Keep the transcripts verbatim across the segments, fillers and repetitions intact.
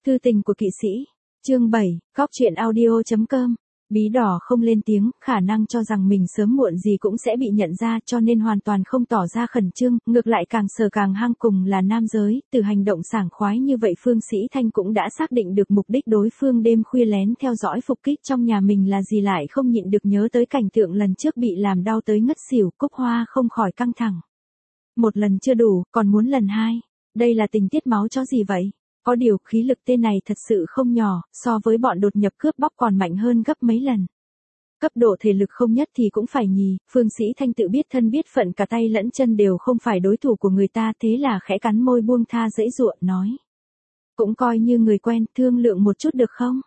Thư tình của kỵ sĩ. Chương bảy, góc truyện audio.com. Bí đỏ không lên tiếng, khả năng cho rằng mình sớm muộn gì cũng sẽ bị nhận ra, cho nên hoàn toàn không tỏ ra khẩn trương, ngược lại càng sờ càng hăng. Cùng là nam giới, từ hành động sảng khoái như vậy Phương Sĩ Thanh cũng đã xác định được mục đích đối phương đêm khuya lén theo dõi phục kích trong nhà mình là gì, lại không nhịn được nhớ tới cảnh tượng lần trước bị làm đau tới ngất xỉu. Cúc Hoa không khỏi căng thẳng. Một lần chưa đủ, còn muốn lần hai. Đây là tình tiết máu chó gì vậy? Có điều khí lực tên này thật sự không nhỏ, so với bọn đột nhập cướp bóc còn mạnh hơn gấp mấy lần. Cấp độ thể lực không nhất thì cũng phải nhì, Phương Sĩ Thanh tự biết thân biết phận, cả tay lẫn chân đều không phải đối thủ của người ta, thế là khẽ cắn môi buông tha dãy dụa, nói. Cũng coi như người quen, thương lượng một chút được không?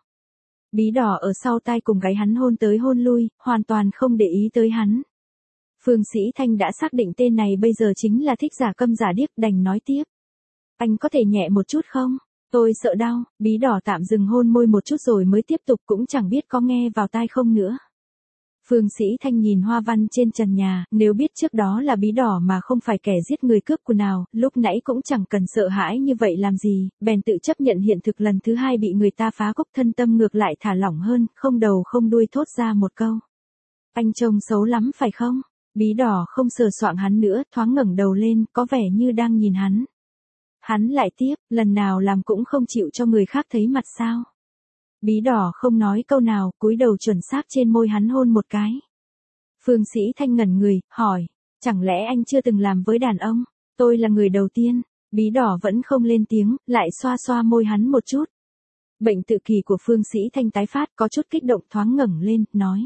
Bí đỏ ở sau tai cùng gáy hắn hôn tới hôn lui, hoàn toàn không để ý tới hắn. Phương Sĩ Thanh đã xác định tên này bây giờ chính là thích giả câm giả điếc, đành nói tiếp. Anh có thể nhẹ một chút không? Tôi sợ đau. Bí đỏ tạm dừng hôn môi một chút rồi mới tiếp tục, cũng chẳng biết có nghe vào tai không nữa. Phương Sĩ Thanh nhìn hoa văn trên trần nhà, nếu biết trước đó là bí đỏ mà không phải kẻ giết người cướp của nào, lúc nãy cũng chẳng cần sợ hãi như vậy làm gì, bèn tự chấp nhận hiện thực lần thứ hai bị người ta phá cốc, thân tâm ngược lại thả lỏng hơn, không đầu không đuôi thốt ra một câu. Anh trông xấu lắm phải không? Bí đỏ không sờ soạng hắn nữa, thoáng ngẩng đầu lên, có vẻ như đang nhìn hắn. Hắn lại tiếp, lần nào làm cũng không chịu cho người khác thấy mặt sao. Bí đỏ không nói câu nào, cúi đầu chuẩn xác trên môi hắn hôn một cái. Phương Sĩ Thanh ngẩn người, hỏi, chẳng lẽ anh chưa từng làm với đàn ông? Tôi là người đầu tiên. Bí đỏ vẫn không lên tiếng, lại xoa xoa môi hắn một chút. Bệnh tự kỷ của Phương Sĩ Thanh tái phát, có chút kích động, thoáng ngẩng lên, nói.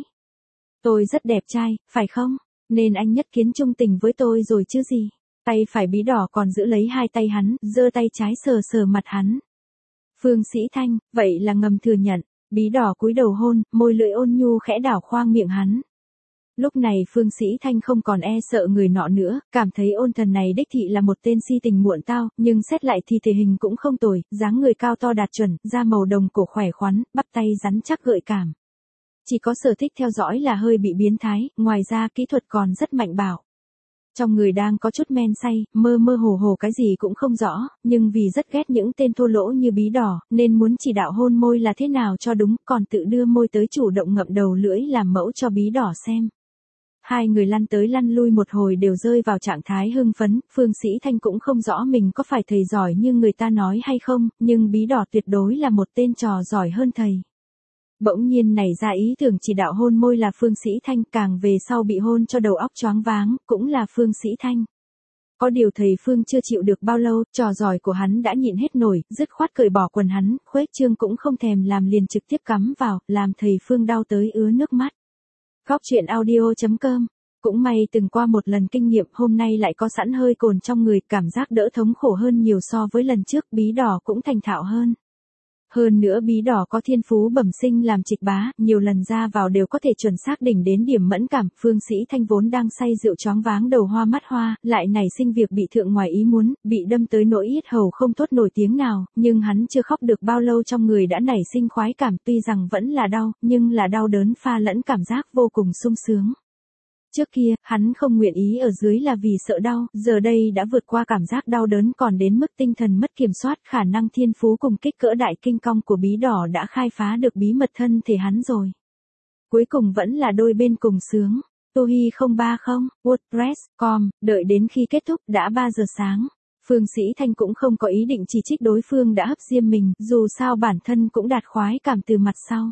Tôi rất đẹp trai, phải không? Nên anh nhất kiến trung tình với tôi rồi chứ gì? Tay phải bí đỏ còn giữ lấy hai tay hắn, giơ tay trái sờ sờ mặt hắn. Phương Sĩ Thanh, vậy là ngầm thừa nhận. Bí đỏ cúi đầu hôn, môi lưỡi ôn nhu khẽ đảo khoang miệng hắn. Lúc này Phương Sĩ Thanh không còn e sợ người nọ nữa, cảm thấy ôn thần này đích thị là một tên si tình muộn tao, nhưng xét lại thì thể hình cũng không tồi, dáng người cao to đạt chuẩn, da màu đồng cổ khỏe khoắn, bắp tay rắn chắc gợi cảm. Chỉ có sở thích theo dõi là hơi bị biến thái, ngoài ra kỹ thuật còn rất mạnh bạo. Trong người đang có chút men say, mơ mơ hồ hồ cái gì cũng không rõ, nhưng vì rất ghét những tên thô lỗ như bí đỏ, nên muốn chỉ đạo hôn môi là thế nào cho đúng, còn tự đưa môi tới chủ động ngậm đầu lưỡi làm mẫu cho bí đỏ xem. Hai người lăn tới lăn lui một hồi đều rơi vào trạng thái hưng phấn, Phương Sĩ Thanh cũng không rõ mình có phải thầy giỏi như người ta nói hay không, nhưng bí đỏ tuyệt đối là một tên trò giỏi hơn thầy. Bỗng nhiên nảy ra ý tưởng chỉ đạo hôn môi là Phương Sĩ Thanh, càng về sau bị hôn cho đầu óc choáng váng, cũng là Phương Sĩ Thanh. Có điều thầy Phương chưa chịu được bao lâu, trò giỏi của hắn đã nhịn hết nổi, dứt khoát cởi bỏ quần hắn, khuếch trương cũng không thèm làm liền trực tiếp cắm vào, làm thầy Phương đau tới ứa nước mắt. Góc truyện audio.com. Cũng may từng qua một lần kinh nghiệm, hôm nay lại có sẵn hơi cồn trong người, cảm giác đỡ thống khổ hơn nhiều so với lần trước, bí đỏ cũng thành thạo hơn. Hơn nữa bí đỏ có thiên phú bẩm sinh làm trịch bá, nhiều lần ra vào đều có thể chuẩn xác đỉnh đến điểm mẫn cảm. Phương Sĩ Thanh vốn đang say rượu choáng váng đầu hoa mắt hoa, lại nảy sinh việc bị thượng ngoài ý muốn, bị đâm tới nỗi yết hầu không thốt nổi tiếng nào, nhưng hắn chưa khóc được bao lâu trong người đã nảy sinh khoái cảm, tuy rằng vẫn là đau, nhưng là đau đớn pha lẫn cảm giác vô cùng sung sướng. Trước kia, hắn không nguyện ý ở dưới là vì sợ đau, giờ đây đã vượt qua cảm giác đau đớn còn đến mức tinh thần mất kiểm soát, khả năng thiên phú cùng kích cỡ đại kinh công của bí đỏ đã khai phá được bí mật thân thể hắn rồi. Cuối cùng vẫn là đôi bên cùng sướng. Tohi không ba không, WordPress chấm com, đợi đến khi kết thúc đã ba giờ sáng. Phương Sĩ Thanh cũng không có ý định chỉ trích đối phương đã hấp diêm mình, dù sao bản thân cũng đạt khoái cảm từ mặt sau.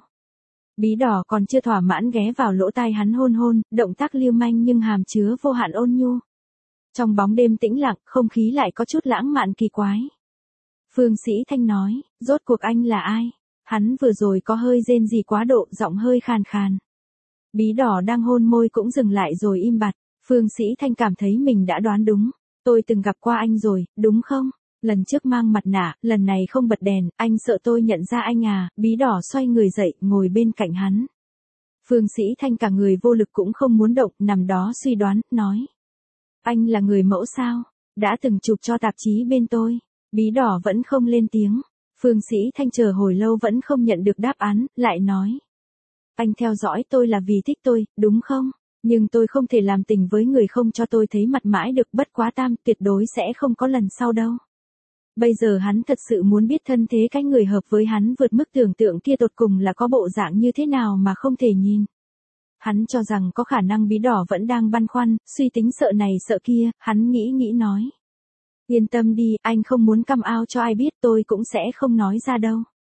Bí đỏ còn chưa thỏa mãn ghé vào lỗ tai hắn hôn hôn, động tác lưu manh nhưng hàm chứa vô hạn ôn nhu. Trong bóng đêm tĩnh lặng, không khí lại có chút lãng mạn kỳ quái. Phương Sĩ Thanh nói, rốt cuộc anh là ai? Hắn vừa rồi có hơi rên gì quá độ, giọng hơi khàn khàn. Bí đỏ đang hôn môi cũng dừng lại rồi im bặt. Phương Sĩ Thanh cảm thấy mình đã đoán đúng. Tôi từng gặp qua anh rồi, đúng không? Lần trước mang mặt nạ, lần này không bật đèn, anh sợ tôi nhận ra anh à? Bí đỏ xoay người dậy, ngồi bên cạnh hắn. Phương Sĩ Thanh cả người vô lực cũng không muốn động, nằm đó suy đoán, nói. Anh là người mẫu sao? Đã từng chụp cho tạp chí bên tôi. Bí đỏ vẫn không lên tiếng. Phương Sĩ Thanh chờ hồi lâu vẫn không nhận được đáp án, lại nói. Anh theo dõi tôi là vì thích tôi, đúng không? Nhưng tôi không thể làm tình với người không cho tôi thấy mặt mãi được, bất quá tam, tuyệt đối sẽ không có lần sau đâu. Bây giờ hắn thật sự muốn biết thân thế cái người hợp với hắn vượt mức tưởng tượng kia tột cùng là có bộ dạng như thế nào mà không thể nhìn. Hắn cho rằng có khả năng Bí Đỏ vẫn đang băn khoăn, suy tính sợ này sợ kia, hắn nghĩ nghĩ nói. Yên tâm đi, anh không muốn căm ao cho ai biết, tôi cũng sẽ không nói ra đâu.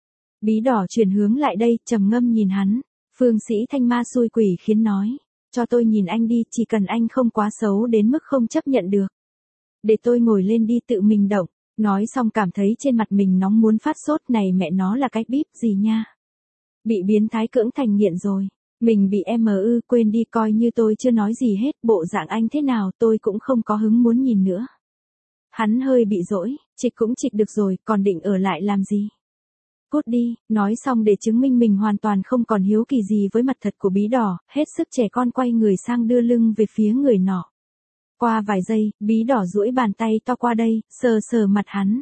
Bí Đỏ chuyển hướng lại đây, trầm ngâm nhìn hắn. Phương Sĩ Thanh ma xui quỷ khiến nói. Cho tôi nhìn anh đi, chỉ cần anh không quá xấu đến mức không chấp nhận được. Để tôi ngồi lên đi tự mình động. Nói xong cảm thấy trên mặt mình nóng muốn phát sốt, này mẹ nó là cái bíp gì nha. Bị biến thái cưỡng thành nghiện rồi. Mình bị em ư, quên đi, coi như tôi chưa nói gì hết, bộ dạng anh thế nào tôi cũng không có hứng muốn nhìn nữa. Hắn hơi bị dỗi, trịch cũng trịch được rồi, còn định ở lại làm gì? Cút đi, nói xong để chứng minh mình hoàn toàn không còn hiếu kỳ gì với mặt thật của Bí Đỏ, hết sức trẻ con quay người sang đưa lưng về phía người nọ. Qua vài giây, Bí Đỏ duỗi bàn tay to qua đây, sờ sờ mặt hắn.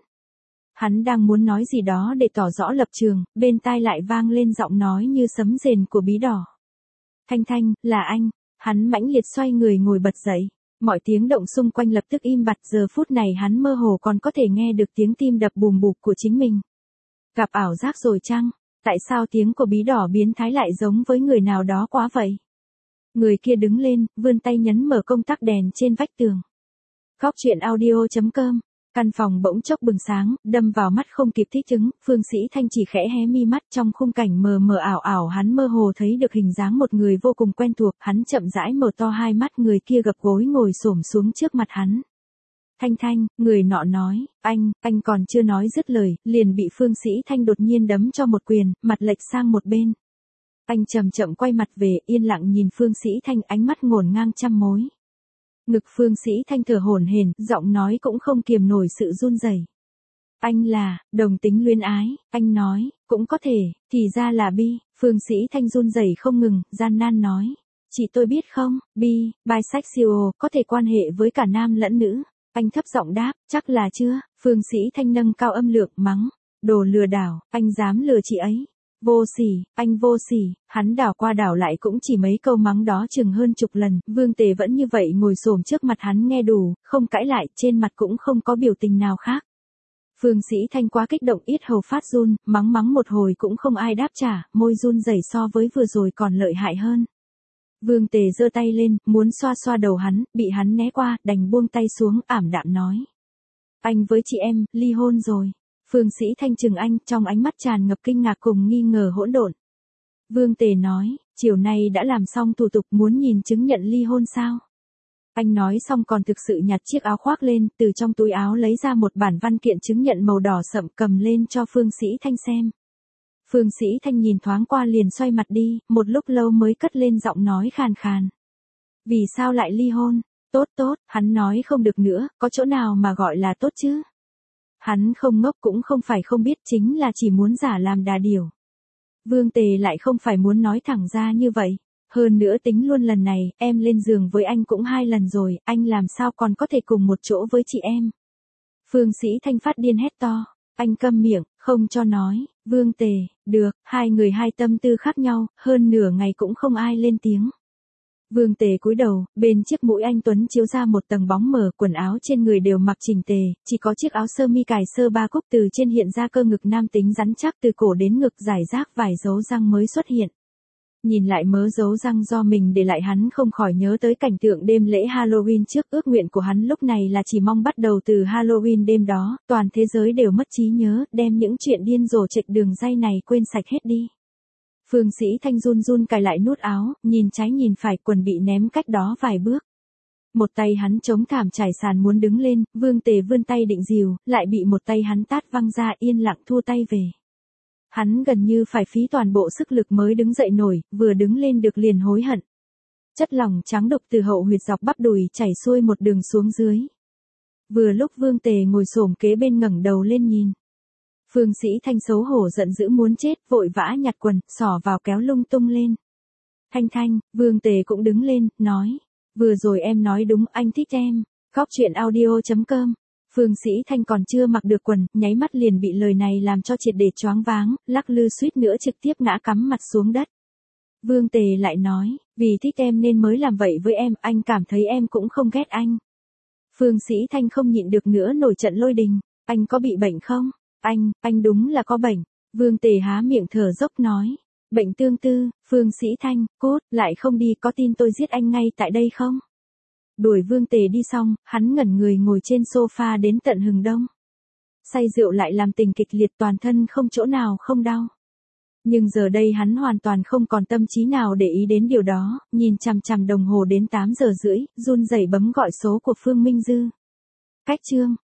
Hắn đang muốn nói gì đó để tỏ rõ lập trường, bên tai lại vang lên giọng nói như sấm rền của Bí Đỏ. Thanh Thanh, là anh. Hắn mãnh liệt xoay người ngồi bật dậy. Mọi tiếng động xung quanh lập tức im bặt, giờ phút này hắn mơ hồ còn có thể nghe được tiếng tim đập bùm bụp của chính mình. Gặp ảo giác rồi chăng? Tại sao tiếng của Bí Đỏ biến thái lại giống với người nào đó quá vậy? Người kia đứng lên, vươn tay nhấn mở công tắc đèn trên vách tường. Góc truyện audio chấm com. Căn phòng bỗng chốc bừng sáng, đâm vào mắt không kịp thích ứng, Phương Sĩ Thanh chỉ khẽ hé mi mắt, trong khung cảnh mờ mờ ảo ảo hắn mơ hồ thấy được hình dáng một người vô cùng quen thuộc, hắn chậm rãi mở to hai mắt, người kia gập gối ngồi xổm xuống trước mặt hắn. Thanh Thanh, người nọ nói, anh, anh còn chưa nói dứt lời, liền bị Phương Sĩ Thanh đột nhiên đấm cho một quyền, mặt lệch sang một bên. Anh chậm chậm quay mặt về, yên lặng nhìn Phương Sĩ Thanh, ánh mắt ngổn ngang trăm mối. Ngực Phương Sĩ Thanh thở hổn hển, giọng nói cũng không kiềm nổi sự run rẩy. Anh là, đồng tính luyến ái, anh nói, cũng có thể, thì ra là bi, Phương Sĩ Thanh run rẩy không ngừng, gian nan nói. Chị tôi biết không, bi, bisexual, có thể quan hệ với cả nam lẫn nữ. Anh thấp giọng đáp, chắc là chưa, Phương Sĩ Thanh nâng cao âm lượng, mắng. Đồ lừa đảo, anh dám lừa chị ấy. Vô sỉ, anh vô sỉ, hắn đảo qua đảo lại cũng chỉ mấy câu mắng đó chừng hơn chục lần, Vương Tề vẫn như vậy ngồi xổm trước mặt hắn nghe đủ, không cãi lại, trên mặt cũng không có biểu tình nào khác. Phương Sĩ Thanh quá kích động, yết hầu phát run, mắng mắng một hồi cũng không ai đáp trả, môi run rẩy so với vừa rồi còn lợi hại hơn. Vương Tề giơ tay lên, muốn xoa xoa đầu hắn, bị hắn né qua, đành buông tay xuống, ảm đạm nói. Anh với chị em, ly hôn rồi. Phương Sĩ Thanh chừng anh, trong ánh mắt tràn ngập kinh ngạc cùng nghi ngờ hỗn độn. Vương Tề nói, chiều nay đã làm xong thủ tục, muốn nhìn chứng nhận ly hôn sao? Anh nói xong còn thực sự nhặt chiếc áo khoác lên, từ trong túi áo lấy ra một bản văn kiện chứng nhận màu đỏ sậm cầm lên cho Phương Sĩ Thanh xem. Phương Sĩ Thanh nhìn thoáng qua liền xoay mặt đi, một lúc lâu mới cất lên giọng nói khàn khàn. Vì sao lại ly hôn? Tốt tốt, hắn nói không được nữa, có chỗ nào mà gọi là tốt chứ? Hắn không ngốc cũng không phải không biết, chính là chỉ muốn giả làm đà điểu. Vương Tề lại không phải muốn nói thẳng ra như vậy. Hơn nữa tính luôn lần này, em lên giường với anh cũng hai lần rồi, anh làm sao còn có thể cùng một chỗ với chị em? Phương Sĩ Thanh phát điên hét to. Anh câm miệng, không cho nói. Vương Tề, được, hai người hai tâm tư khác nhau, hơn nửa ngày cũng không ai lên tiếng. Vương Tề cúi đầu, bên chiếc mũi anh tuấn chiếu ra một tầng bóng mờ, quần áo trên người đều mặc chỉnh tề, chỉ có chiếc áo sơ mi cài sơ ba cúc, từ trên hiện ra cơ ngực nam tính rắn chắc, từ cổ đến ngực giải rác vài dấu răng mới xuất hiện. Nhìn lại mớ dấu răng do mình để lại, hắn không khỏi nhớ tới cảnh tượng đêm lễ Halloween trước, ước nguyện của hắn lúc này là chỉ mong bắt đầu từ Halloween đêm đó, toàn thế giới đều mất trí nhớ, đem những chuyện điên rồ trịch đường dây này quên sạch hết đi. Phương Sĩ Thanh run run cài lại nút áo, nhìn trái nhìn phải, quần bị ném cách đó vài bước. Một tay hắn chống thảm trải sàn muốn đứng lên, Vương Tề vươn tay định dìu, lại bị một tay hắn tát văng ra, yên lặng thua tay về. Hắn gần như phải phí toàn bộ sức lực mới đứng dậy nổi, vừa đứng lên được liền hối hận. Chất lỏng trắng đục từ hậu huyệt dọc bắp đùi chảy xuôi một đường xuống dưới. Vừa lúc Vương Tề ngồi xổm kế bên ngẩng đầu lên nhìn. Phương Sĩ Thanh xấu hổ giận dữ muốn chết, vội vã nhặt quần, xỏ vào kéo lung tung lên. Thanh Thanh, Vương Tề cũng đứng lên, nói. Vừa rồi em nói đúng, anh thích em. Góc truyện audio chấm com. Phương Sĩ Thanh còn chưa mặc được quần, nháy mắt liền bị lời này làm cho triệt để choáng váng, lắc lư suýt nữa trực tiếp ngã cắm mặt xuống đất. Vương Tề lại nói, vì thích em nên mới làm vậy với em, anh cảm thấy em cũng không ghét anh. Phương Sĩ Thanh không nhịn được nữa nổi trận lôi đình. Anh có bị bệnh không? Anh, anh đúng là có bệnh. Vương Tề há miệng thở dốc nói. Bệnh tương tư, Phương Sĩ Thanh, cốt, lại không đi, có tin tôi giết anh ngay tại đây không? Đuổi Vương Tề đi xong, hắn ngẩn người ngồi trên sofa đến tận hừng đông. Say rượu lại làm tình kịch liệt, toàn thân không chỗ nào không đau. Nhưng giờ đây hắn hoàn toàn không còn tâm trí nào để ý đến điều đó, nhìn chằm chằm đồng hồ đến tám giờ rưỡi, run rẩy bấm gọi số của Phương Minh Dư. Cách chương.